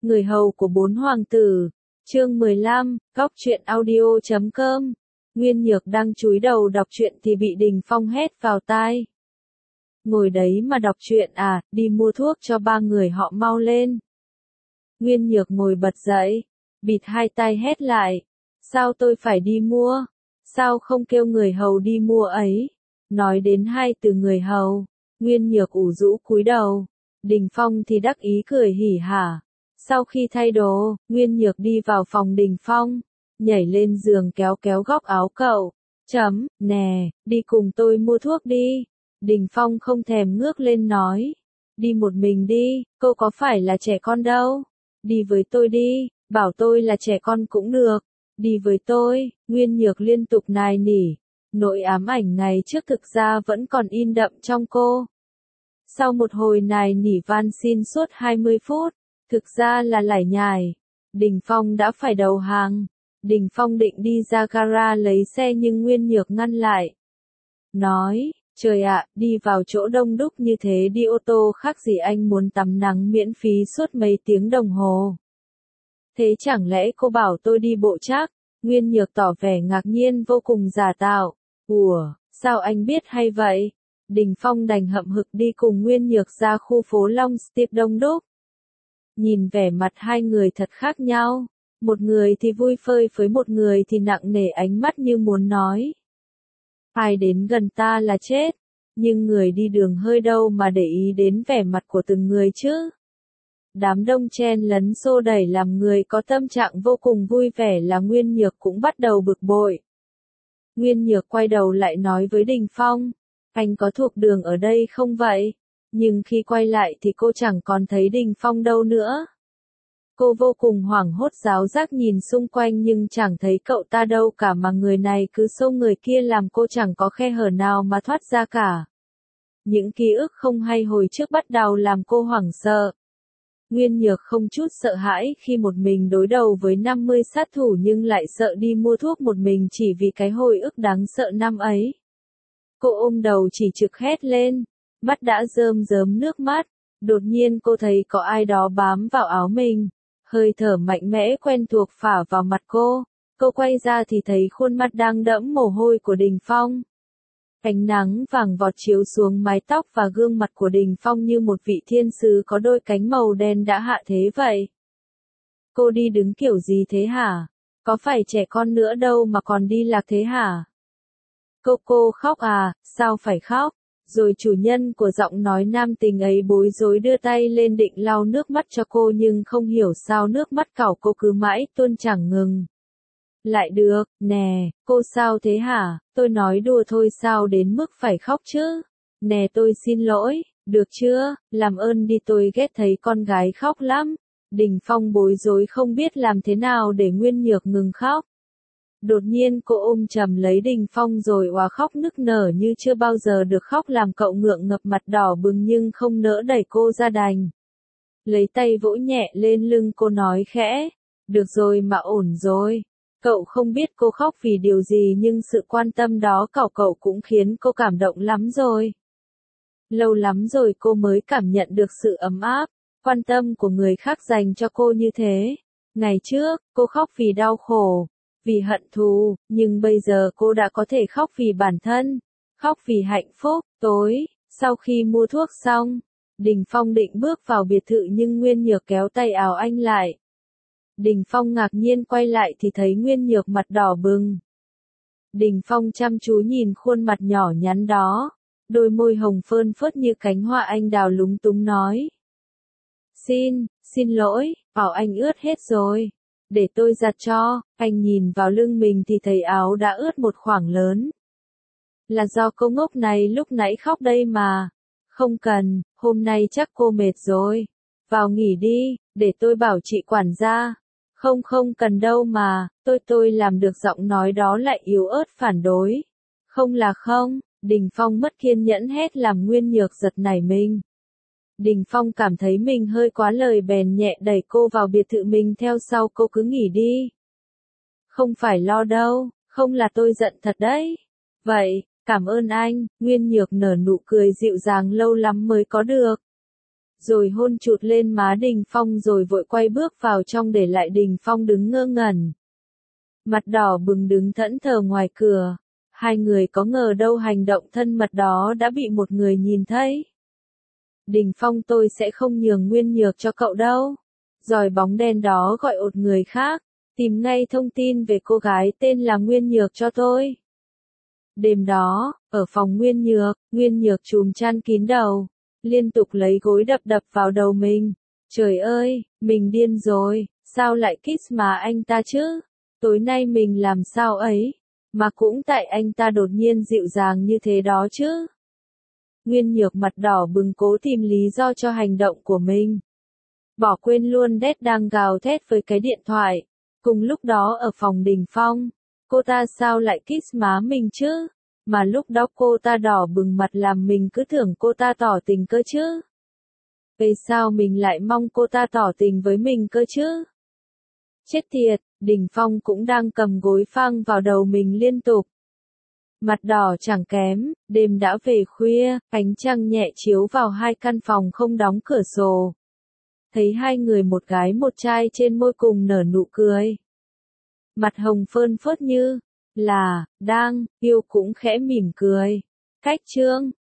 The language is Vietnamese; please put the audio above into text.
Người hầu của bốn hoàng tử. Chương 15, góc truyện audio.com. Nguyên Nhược đang chúi đầu đọc truyện thì bị Đình Phong hét vào tai. Ngồi đấy mà đọc truyện à, đi mua thuốc cho ba người họ mau lên. Nguyên Nhược ngồi bật dậy, bịt hai tai hét lại. Sao tôi phải đi mua? Sao không kêu người hầu đi mua ấy? Nói đến hai từ người hầu, Nguyên Nhược ủ rũ cúi đầu. Đình Phong thì đắc ý cười hỉ hả. Sau khi thay đồ, Nguyên Nhược đi vào phòng Đình Phong, nhảy lên giường kéo kéo góc áo cậu. Nè, đi cùng tôi mua thuốc đi. Đình Phong không thèm ngước lên nói. Đi một mình đi, cô có phải là trẻ con đâu. Đi với tôi đi, bảo tôi là trẻ con cũng được. Đi với tôi, Nguyên Nhược liên tục nài nỉ. Nỗi ám ảnh ngày trước thực ra vẫn còn in đậm trong cô. Sau một hồi nài nỉ van xin suốt 20 phút, thực ra là lải nhải, Đình Phong đã phải đầu hàng. Đình Phong định đi ra gara lấy xe nhưng Nguyên Nhược ngăn lại. Nói, trời ạ, đi vào chỗ đông đúc như thế đi ô tô khác gì anh muốn tắm nắng miễn phí suốt mấy tiếng đồng hồ. Thế chẳng lẽ cô bảo tôi đi bộ chắc? Nguyên Nhược tỏ vẻ ngạc nhiên vô cùng giả tạo. Ủa, sao anh biết hay vậy? Đình Phong đành hậm hực đi cùng Nguyên Nhược ra khu phố Long Stiep đông đúc. Nhìn vẻ mặt hai người thật khác nhau. Một người thì vui phơi với một người thì nặng nề ánh mắt như muốn nói. Ai đến gần ta là chết. Nhưng người đi đường hơi đâu mà để ý đến vẻ mặt của từng người chứ. Đám đông chen lấn xô đẩy làm người có tâm trạng vô cùng vui vẻ là Nguyên Nhược cũng bắt đầu bực bội. Nguyên Nhược quay đầu lại nói với Đình Phong. Anh có thuộc đường ở đây không vậy? Nhưng khi quay lại thì cô chẳng còn thấy Đình Phong đâu nữa. Cô vô cùng hoảng hốt ráo rác nhìn xung quanh nhưng chẳng thấy cậu ta đâu cả mà người này cứ xô người kia làm cô chẳng có khe hở nào mà thoát ra cả. Những ký ức không hay hồi trước bắt đầu làm cô hoảng sợ. Nguyên Nhược không chút sợ hãi khi một mình đối đầu với 50 sát thủ nhưng lại sợ đi mua thuốc một mình chỉ vì cái hồi ức đáng sợ năm ấy. Cô ôm đầu chỉ trực hét lên, mắt đã rơm rớm nước mắt, đột nhiên cô thấy có ai đó bám vào áo mình, hơi thở mạnh mẽ quen thuộc phả vào mặt cô quay ra thì thấy khuôn mặt đang đẫm mồ hôi của Đình Phong. Ánh nắng vàng vọt chiếu xuống mái tóc và gương mặt của Đình Phong như một vị thiên sứ có đôi cánh màu đen đã hạ thế vậy. Cô đi đứng kiểu gì thế hả? Có phải trẻ con nữa đâu mà còn đi lạc thế hả? Cô khóc à, sao phải khóc? Rồi chủ nhân của giọng nói nam tình ấy bối rối đưa tay lên định lau nước mắt cho cô nhưng không hiểu sao nước mắt cào cô cứ mãi tuôn chẳng ngừng. Lại được, nè, cô sao thế hả? Tôi nói đùa thôi sao đến mức phải khóc chứ? Nè tôi xin lỗi, được chưa? Làm ơn đi tôi ghét thấy con gái khóc lắm. Đình Phong bối rối không biết làm thế nào để Nguyên Nhược ngừng khóc. Đột nhiên cô ôm chầm lấy Đình Phong rồi òa khóc nức nở như chưa bao giờ được khóc làm cậu ngượng ngập mặt đỏ bừng nhưng không nỡ đẩy cô ra đành. Lấy tay vỗ nhẹ lên lưng cô nói khẽ, được rồi mà ổn rồi. Cậu không biết cô khóc vì điều gì nhưng sự quan tâm đó của cậu cũng khiến cô cảm động lắm rồi. Lâu lắm rồi cô mới cảm nhận được sự ấm áp, quan tâm của người khác dành cho cô như thế. Ngày trước, cô khóc vì đau khổ, vì hận thù, nhưng bây giờ cô đã có thể khóc vì bản thân, khóc vì hạnh phúc. Tối, sau khi mua thuốc xong, Đình Phong định bước vào biệt thự nhưng Nguyên Nhược kéo tay áo anh lại. Đình Phong ngạc nhiên quay lại thì thấy Nguyên Nhược mặt đỏ bừng. Đình Phong chăm chú nhìn khuôn mặt nhỏ nhắn đó, đôi môi hồng phơn phớt như cánh hoa anh đào lúng túng nói. Xin lỗi, áo anh ướt hết rồi. Để tôi giặt cho. Anh nhìn vào lưng mình thì thấy áo đã ướt một khoảng lớn. Là do cô ngốc này lúc nãy khóc đây mà. Không cần, hôm nay chắc cô mệt rồi. Vào nghỉ đi, để tôi bảo chị quản gia. Không cần đâu mà, tôi làm được. Giọng nói đó lại yếu ớt phản đối. Không là không, Đình Phong mất kiên nhẫn hét làm Nguyên Nhược giật nảy mình. Đình Phong cảm thấy mình hơi quá lời bèn nhẹ đẩy cô vào biệt thự mình theo sau cô cứ nghỉ đi. Không phải lo đâu, không là tôi giận thật đấy. Vậy, cảm ơn anh, Nguyên Nhược nở nụ cười dịu dàng lâu lắm mới có được. rồi hôn chụt lên má Đình Phong rồi vội quay bước vào trong để lại Đình Phong đứng ngơ ngẩn. Mặt đỏ bừng đứng thẫn thờ ngoài cửa. Hai người có ngờ đâu hành động thân mật đó đã bị một người nhìn thấy. Đình Phong, tôi sẽ không nhường Nguyên Nhược cho cậu đâu. Rồi bóng đen đó gọi một người khác, tìm ngay thông tin về cô gái tên là Nguyên Nhược cho tôi. Đêm đó, ở phòng Nguyên Nhược trùm chăn kín đầu, liên tục lấy gối đập đập vào đầu mình. Trời ơi, mình điên rồi, sao lại kiss mà anh ta chứ? Tối nay mình làm sao ấy, mà cũng tại anh ta đột nhiên dịu dàng như thế đó chứ. Nguyên Nhược mặt đỏ bừng cố tìm lý do cho hành động của mình. Bỏ quên luôn Đét đang gào thét với cái điện thoại. Cùng lúc đó ở phòng Đình Phong, cô ta sao lại kiss má mình chứ? Mà lúc đó cô ta đỏ bừng mặt làm mình cứ tưởng cô ta tỏ tình cơ chứ. Vậy sao mình lại mong cô ta tỏ tình với mình cơ chứ? Chết tiệt, Đình Phong cũng đang cầm gối phang vào đầu mình liên tục. Mặt đỏ chẳng kém, đêm đã về khuya, ánh trăng nhẹ chiếu vào hai căn phòng không đóng cửa sổ. Thấy hai người một gái một trai trên môi cùng nở nụ cười. Mặt hồng phơn phớt như là đang yêu cũng khẽ mỉm cười. Cách chương